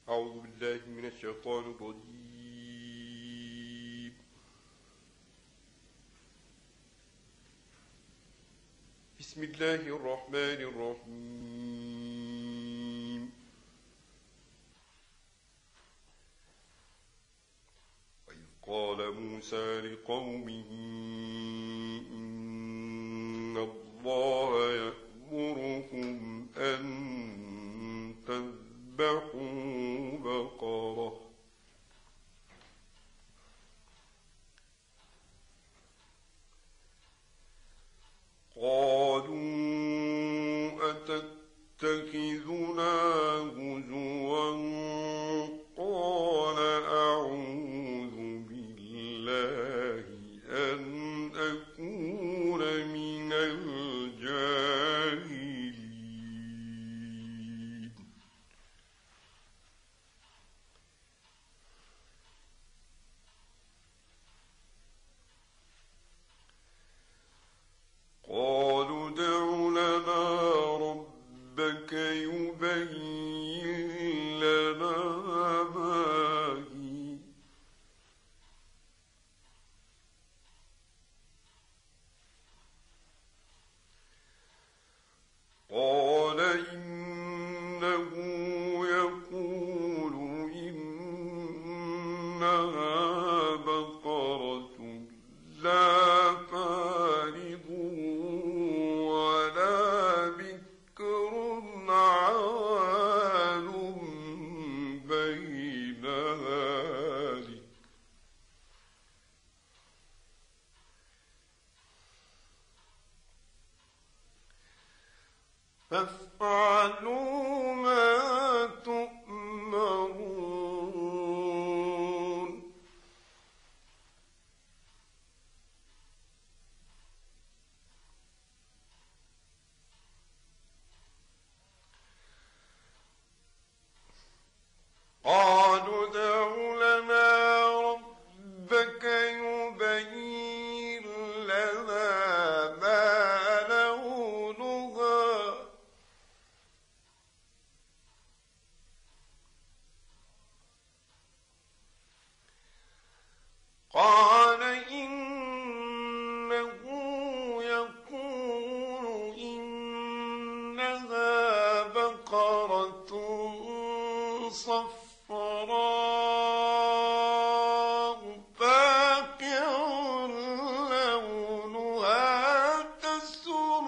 أعوذ بالله من الشيطان الرجيم. بسم الله الرحمن الرحيم. وإذ قال موسى لقومه إن الله يأمركم أن تذبحوا بقرة قالوا أتتخذنا هزوا قال أعوذ بالله أن أكون من الجاهلين. قالوا ادع لنا ربك يبين لنا ما هي قال إنه يقول إنها بقرة لا فارض ولا بكر عوان بين ذلك فافعلوا ما تؤمرون. قالوا ادع لنا ربك يبين لنا ما لونها قال إنه يقول إنها بقرة صفراء فاقع لونها تسر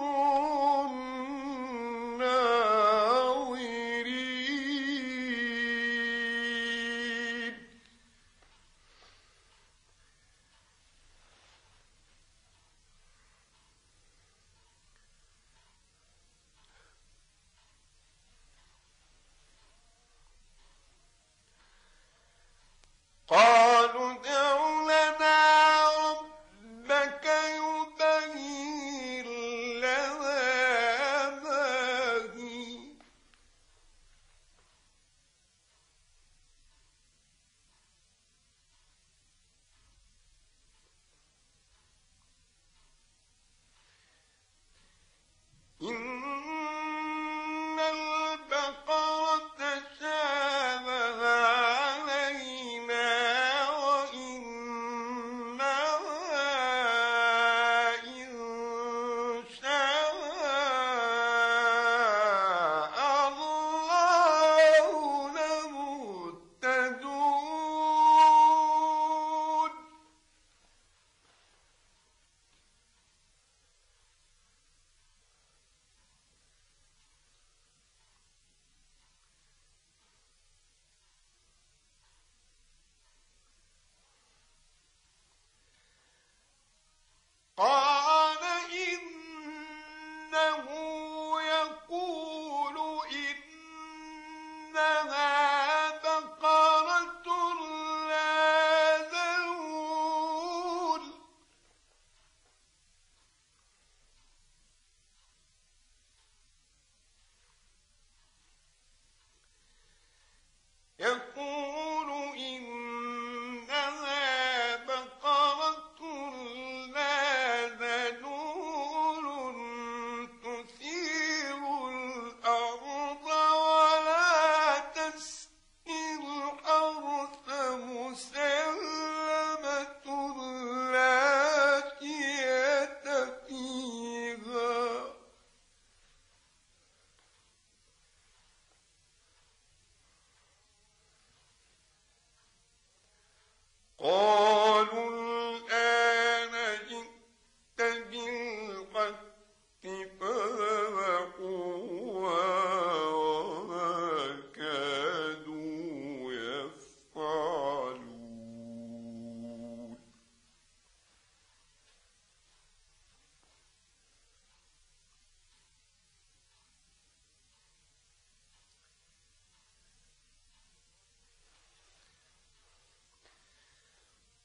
الناظرين.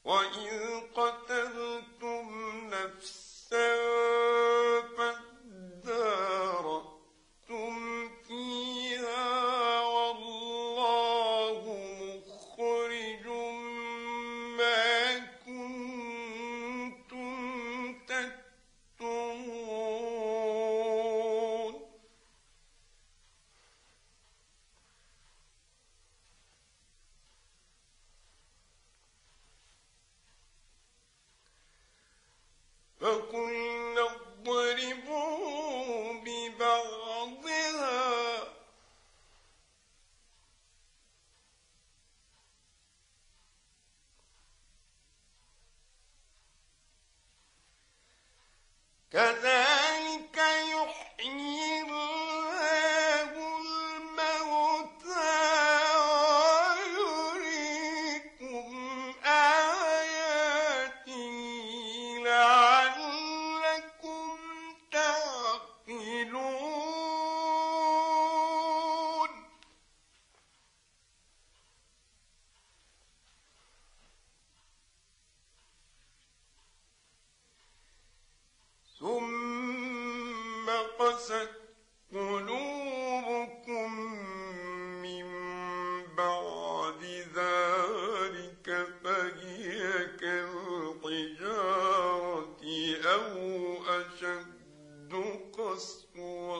وإذ قتلتم نفسا فادارأتم فيها والله مخرج ما كنتم تكتمون فقلنا اضربوا ببعضها كذلك يحيي الله الموتى ويريكم آياته لعلكم تعقلون ثم قست قلوبكم من بعد ذلك فهي كالحجارة أو أشد قسوة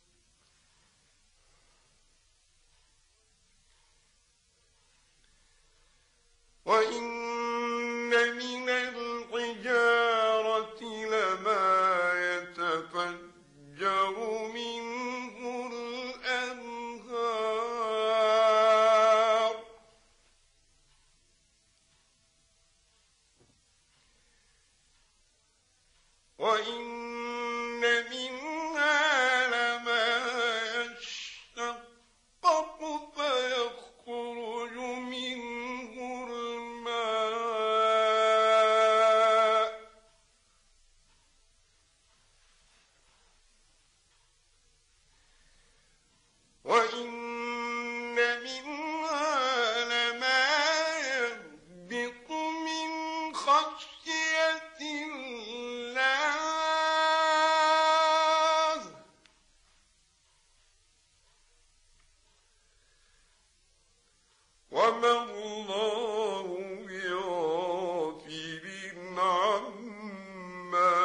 وإن من الحجارة لما يتفجر منه الأنهار وإن منها لما يشقق فيخرج منه الماء وإن منها لما يهبط من خشية الله وما الله بغافل عما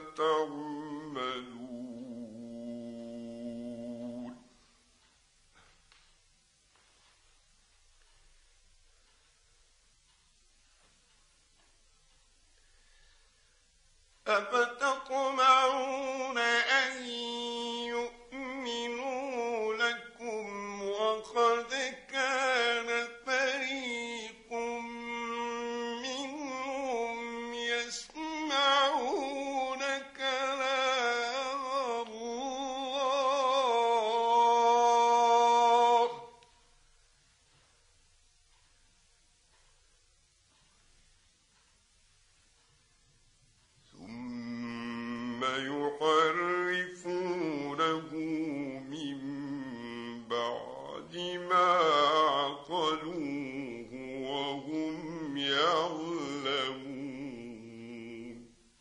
تعملون أفتطمعون أن يؤمنوا لكم وقد كان فريق منهم يسمعون كلام الله ثم يحرفونه من بعد ما عقلوه وهم يعلمون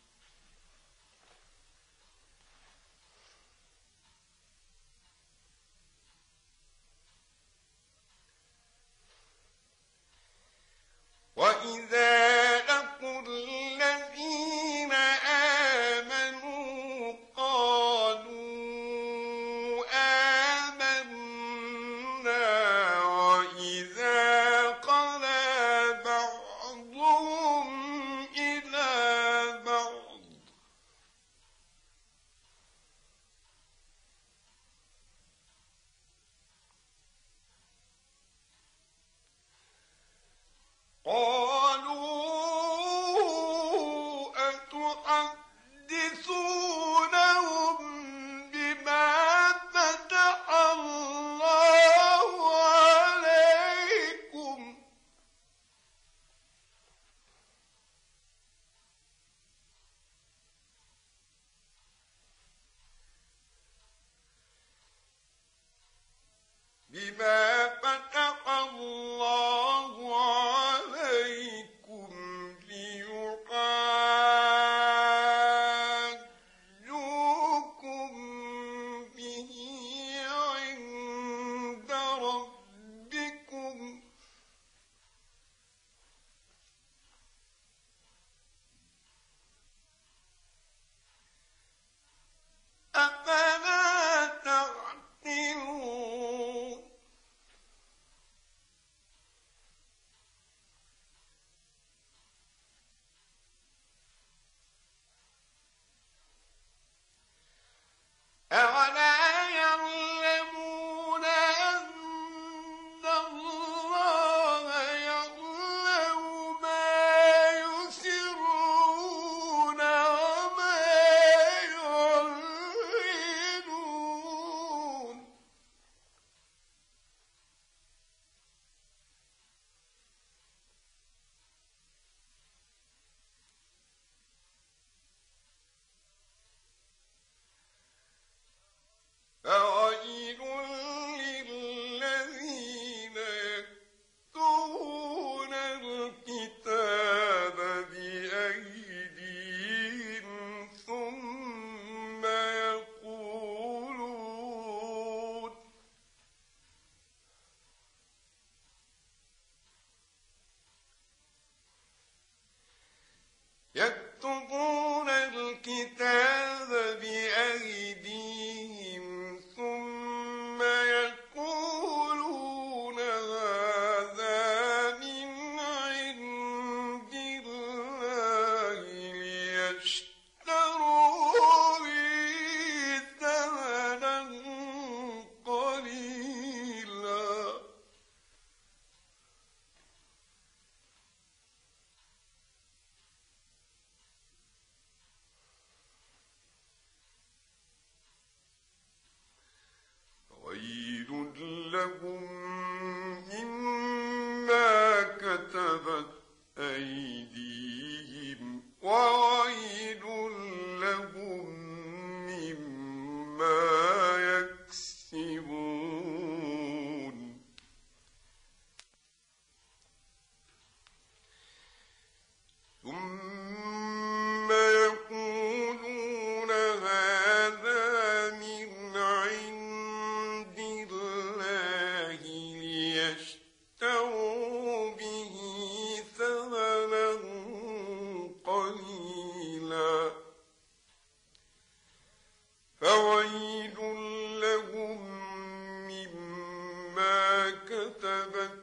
وإذا لقوا الذين آمنوا قالوا آمنا وإذا خلا بعضهم إلى بعض قالوا أتحدثونهم بما فتح الله عليكم لهم مما كتبت أيديهم وويل لهم مما يكسبون ثم يقولون هذا من عند الله ليشتروا به ثمنا قليلا فويل لهم مما كتبت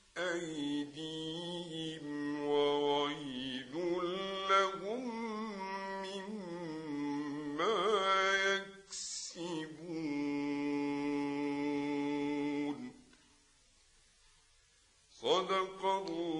أيديهم وويل لهم مما يكسبون صدق الله